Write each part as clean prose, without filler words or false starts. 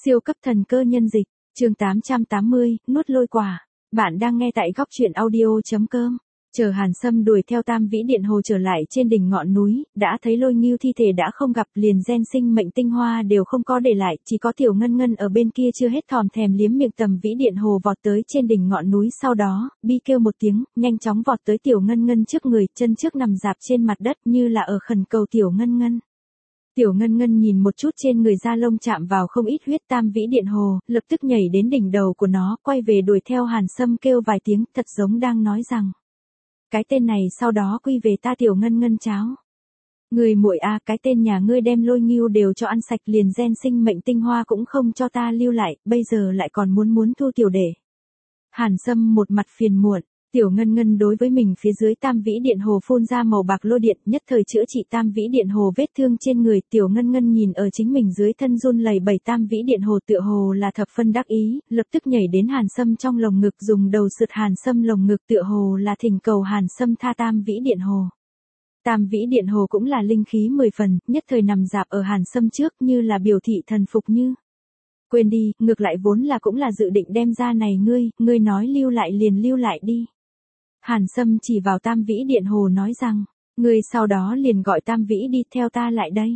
Siêu cấp thần cơ nhân dịch, chương 880, nuốt lôi quả. Bạn đang nghe tại góc truyện audio.com. Chờ Hàn Sâm đuổi theo Tam Vĩ Điện Hồ trở lại trên đỉnh ngọn núi, đã thấy Lôi Ngưu thi thể đã không gặp, liền gen sinh mệnh tinh hoa đều không có để lại, chỉ có Tiểu Ngân Ngân ở bên kia chưa hết thòm thèm liếm miệng. Tầm Vĩ Điện Hồ vọt tới trên đỉnh ngọn núi, sau đó, bi kêu một tiếng, nhanh chóng vọt tới Tiểu Ngân Ngân trước người, chân trước nằm dạp trên mặt đất như là ở khẩn cầu Tiểu Ngân Ngân. Tiểu Ngân Ngân nhìn một chút trên người da lông chạm vào không ít huyết. Tam Vĩ Điện Hồ, lập tức nhảy đến đỉnh đầu của nó, quay về đuổi theo Hàn Sâm kêu vài tiếng, thật giống đang nói rằng: cái tên này sau đó quy về ta Tiểu Ngân Ngân cháo. Người muội a, cái tên nhà ngươi đem Lôi Ngưu đều cho ăn sạch, liền gen sinh mệnh tinh hoa cũng không cho ta lưu lại, bây giờ lại còn muốn thu tiểu đệ. Hàn Sâm một mặt phiền muộn. Tiểu Ngân Ngân đối với mình phía dưới Tam Vĩ Điện Hồ phun ra màu bạc lôi điện, nhất thời chữa trị Tam Vĩ Điện Hồ vết thương trên người. Tiểu Ngân Ngân nhìn ở chính mình dưới thân run lẩy bẩy Tam Vĩ Điện Hồ tựa hồ là thập phân đắc ý, lập tức nhảy đến Hàn Sâm trong lồng ngực, dùng đầu sượt Hàn Sâm lồng ngực, tựa hồ là thỉnh cầu Hàn Sâm tha Tam Vĩ Điện Hồ. Tam Vĩ Điện Hồ cũng là linh khí 10 phần, nhất thời nằm dạp ở Hàn Sâm trước như là biểu thị thần phục như. Quên đi, ngược lại vốn là cũng là dự định đem ra này, ngươi nói lưu lại liền lưu lại đi. Hàn Sâm chỉ vào Tam Vĩ Điện Hồ nói rằng, ngươi sau đó liền gọi Tam Vĩ đi theo ta lại đây.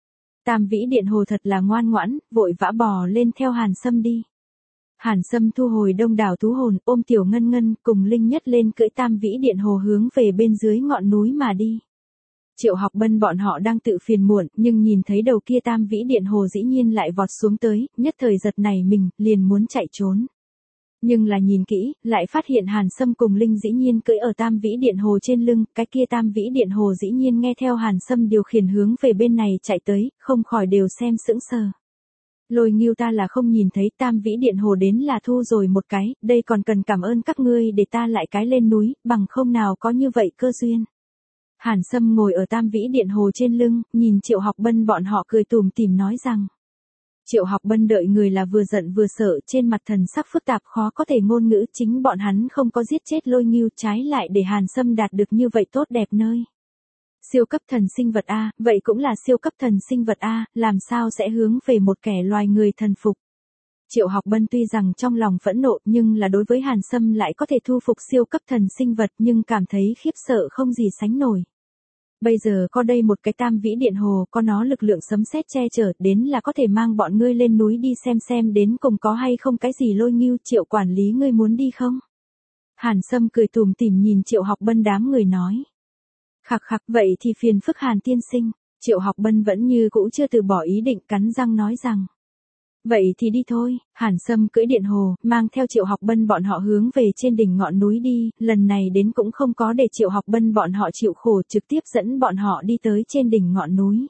Tam Vĩ Điện Hồ thật là ngoan ngoãn, vội vã bò lên theo Hàn Sâm đi. Hàn Sâm thu hồi đông đảo thú hồn, ôm Tiểu Ngân Ngân cùng Linh Nhất lên cưỡi Tam Vĩ Điện Hồ hướng về bên dưới ngọn núi mà đi. Triệu Học Bân bọn họ đang tự phiền muộn, nhưng nhìn thấy đầu kia Tam Vĩ Điện Hồ dĩ nhiên lại vọt xuống tới, nhất thời giật nảy mình, liền muốn chạy trốn. Nhưng là nhìn kỹ, lại phát hiện Hàn Sâm cùng Linh dĩ nhiên cưỡi ở Tam Vĩ Điện Hồ trên lưng, cái kia Tam Vĩ Điện Hồ dĩ nhiên nghe theo Hàn Sâm điều khiển hướng về bên này chạy tới, không khỏi đều xem sững sờ. Lôi Ngưu ta là không nhìn thấy, Tam Vĩ Điện Hồ đến là thu rồi một cái, đây còn cần cảm ơn các ngươi để ta lại cái lên núi, bằng không nào có như vậy cơ duyên. Hàn Sâm ngồi ở Tam Vĩ Điện Hồ trên lưng, nhìn Triệu Học Bân bọn họ cười tủm tỉm nói rằng. Triệu Học Bân đợi người là vừa giận vừa sợ, trên mặt thần sắc phức tạp khó có thể ngôn ngữ, chính bọn hắn không có giết chết Lôi Ngưu, trái lại để Hàn Sâm đạt được như vậy tốt đẹp nơi. Siêu cấp thần sinh vật A, vậy cũng là siêu cấp thần sinh vật A, làm sao sẽ hướng về một kẻ loài người thần phục. Triệu Học Bân tuy rằng trong lòng phẫn nộ, nhưng là đối với Hàn Sâm lại có thể thu phục siêu cấp thần sinh vật, nhưng cảm thấy khiếp sợ không gì sánh nổi. Bây giờ có đây một cái Tam Vĩ Điện Hồ, có nó lực lượng sấm sét che chở, đến là có thể mang bọn ngươi lên núi đi xem đến cùng có hay không cái gì Lôi Ngưu. Triệu quản lý ngươi muốn đi không? Hàn Sâm cười tủm tỉm nhìn Triệu Học Bân đám người nói. Khặc khặc, vậy thì phiền phức Hàn tiên sinh. Triệu Học Bân vẫn như cũ chưa từ bỏ ý định, cắn răng nói rằng. Vậy thì đi thôi. Hàn Sâm cưỡi Điện Hồ, mang theo Triệu Học Bân bọn họ hướng về trên đỉnh ngọn núi đi, lần này đến cũng không có để Triệu Học Bân bọn họ chịu khổ, trực tiếp dẫn bọn họ đi tới trên đỉnh ngọn núi.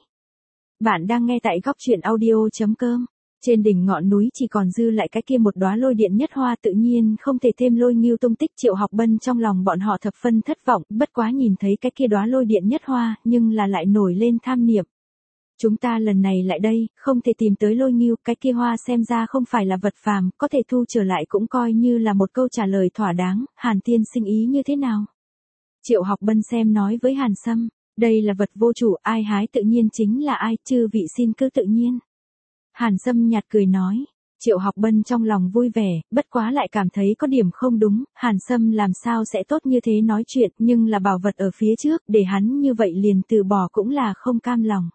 Bạn đang nghe tại góc truyện audio.com. Trên đỉnh ngọn núi chỉ còn dư lại cái kia một đóa lôi điện nhất hoa, tự nhiên không thể thêm Lôi Ngưu tung tích. Triệu Học Bân trong lòng bọn họ thập phân thất vọng, bất quá nhìn thấy cái kia đóa lôi điện nhất hoa, nhưng là lại nổi lên tham niệm. Chúng ta lần này lại đây, không thể tìm tới Lôi Ngưu, cái kia hoa xem ra không phải là vật phàm, có thể thu trở lại cũng coi như là một câu trả lời thỏa đáng. Hàn tiên sinh ý như thế nào? Triệu Học Bân xem nói với Hàn Sâm, đây là vật vô chủ, ai hái tự nhiên chính là ai, chư vị xin cứ tự nhiên. Hàn Sâm nhạt cười nói. Triệu Học Bân trong lòng vui vẻ, bất quá lại cảm thấy có điểm không đúng, Hàn Sâm làm sao sẽ tốt như thế nói chuyện, nhưng là bảo vật ở phía trước, để hắn như vậy liền từ bỏ cũng là không cam lòng.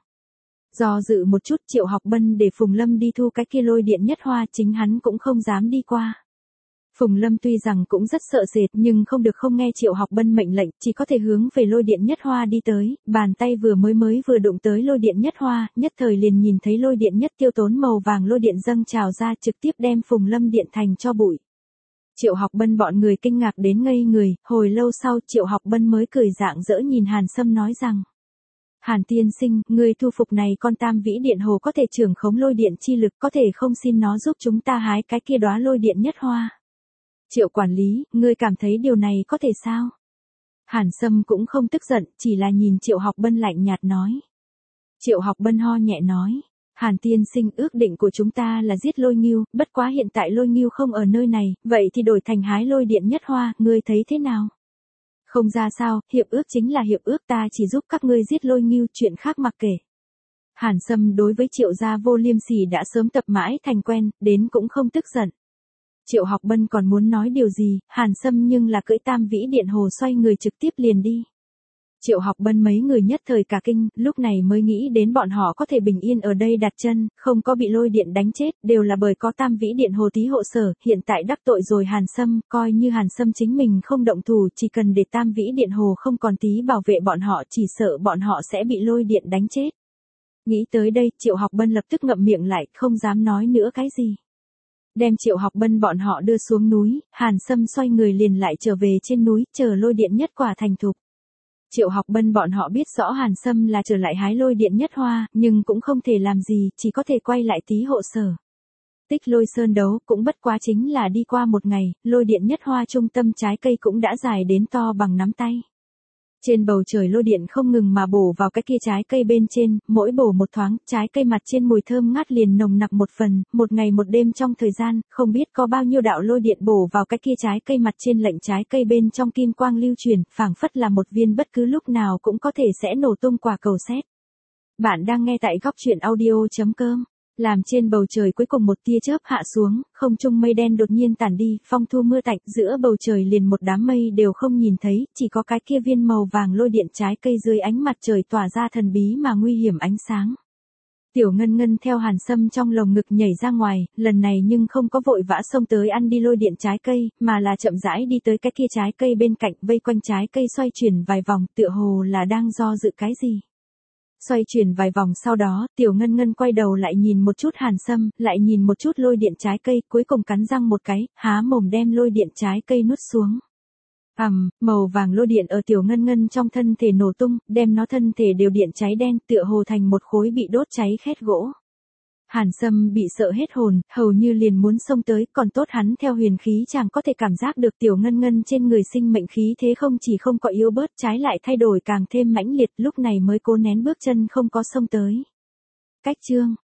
Do dự một chút, Triệu Học Bân để Phùng Lâm đi thu cái kia lôi điện nhất hoa, chính hắn cũng không dám đi qua. Phùng Lâm tuy rằng cũng rất sợ sệt, nhưng không được không nghe Triệu Học Bân mệnh lệnh, chỉ có thể hướng về lôi điện nhất hoa đi tới, bàn tay vừa đụng tới lôi điện nhất hoa, nhất thời liền nhìn thấy lôi điện nhất tiêu tốn màu vàng lôi điện dâng trào ra, trực tiếp đem Phùng Lâm điện thành cho bụi. Triệu Học Bân bọn người kinh ngạc đến ngây người, hồi lâu sau Triệu Học Bân mới cười rạng rỡ nhìn Hàn Sâm nói rằng. Hàn tiên sinh, người thu phục này con Tam Vĩ Điện Hồ có thể trưởng khống lôi điện chi lực, có thể không xin nó giúp chúng ta hái cái kia đóa lôi điện nhất hoa. Triệu quản lý, ngươi cảm thấy điều này có thể sao? Hàn Sâm cũng không tức giận, chỉ là nhìn Triệu Học Bân lạnh nhạt nói. Triệu Học Bân ho nhẹ nói. Hàn tiên sinh, ước định của chúng ta là giết Lôi Ngưu, bất quá hiện tại Lôi Ngưu không ở nơi này, vậy thì đổi thành hái lôi điện nhất hoa, ngươi thấy thế nào? Không ra sao, hiệp ước chính là hiệp ước, ta chỉ giúp các ngươi giết Lôi Ngưu, chuyện khác mặc kệ. Hàn Sâm đối với Triệu gia Vô Liêm Sỉ đã sớm tập mãi thành quen, đến cũng không tức giận. Triệu Học Bân còn muốn nói điều gì, Hàn Sâm nhưng là cưỡi Tam Vĩ Điện Hồ xoay người trực tiếp liền đi. Triệu Học Bân mấy người nhất thời cả kinh, lúc này mới nghĩ đến bọn họ có thể bình yên ở đây đặt chân, không có bị lôi điện đánh chết, đều là bởi có Tam Vĩ Điện Hồ tí hộ sở, hiện tại đắc tội rồi Hàn Sâm, coi như Hàn Sâm chính mình không động thủ, chỉ cần để Tam Vĩ Điện Hồ không còn tí bảo vệ bọn họ, chỉ sợ bọn họ sẽ bị lôi điện đánh chết. Nghĩ tới đây, Triệu Học Bân lập tức ngậm miệng lại, không dám nói nữa cái gì. Đem Triệu Học Bân bọn họ đưa xuống núi, Hàn Sâm xoay người liền lại trở về trên núi, chờ lôi điện nhất quả thành thục. Triệu Học Bân bọn họ biết rõ Hàn Sâm là trở lại hái lôi điện nhất hoa, nhưng cũng không thể làm gì, chỉ có thể quay lại tí hộ sở. Tích Lôi Sơn đấu cũng bất quá chính là đi qua một ngày, lôi điện nhất hoa trung tâm trái cây cũng đã dài đến to bằng nắm tay. Trên bầu trời lôi điện không ngừng mà bổ vào cái kia trái cây bên trên, mỗi bổ một thoáng, trái cây mặt trên mùi thơm ngát liền nồng nặc một phần, một ngày một đêm trong thời gian, không biết có bao nhiêu đạo lôi điện bổ vào cái kia trái cây mặt trên lệnh trái cây bên trong kim quang lưu truyền, phảng phất là một viên bất cứ lúc nào cũng có thể sẽ nổ tung quả cầu sét. Bạn đang nghe tại góc truyện audio.com. Làm trên bầu trời cuối cùng một tia chớp hạ xuống, không trung mây đen đột nhiên tản đi, phong thu mưa tạnh, giữa bầu trời liền một đám mây đều không nhìn thấy, chỉ có cái kia viên màu vàng lôi điện trái cây dưới ánh mặt trời tỏa ra thần bí mà nguy hiểm ánh sáng. Tiểu Ngân Ngân theo Hàn Sâm trong lồng ngực nhảy ra ngoài, lần này nhưng không có vội vã xông tới ăn đi lôi điện trái cây, mà là chậm rãi đi tới cái kia trái cây bên cạnh, vây quanh trái cây xoay chuyển vài vòng, tựa hồ là đang do dự cái gì. Xoay chuyển vài vòng sau đó, Tiểu Ngân Ngân quay đầu lại nhìn một chút Hàn Sâm, lại nhìn một chút lôi điện trái cây, cuối cùng cắn răng một cái, há mồm đem lôi điện trái cây nuốt xuống. Màu vàng lôi điện ở Tiểu Ngân Ngân trong thân thể nổ tung, đem nó thân thể đều điện cháy đen, tựa hồ thành một khối bị đốt cháy khét gỗ. Hàn Sâm bị sợ hết hồn, hầu như liền muốn xông tới, còn tốt hắn theo huyền khí chàng có thể cảm giác được Tiểu Ngân Ngân trên người sinh mệnh khí thế không chỉ không có yếu bớt, trái lại thay đổi càng thêm mãnh liệt, lúc này mới cố nén bước chân không có xông tới. Cách chương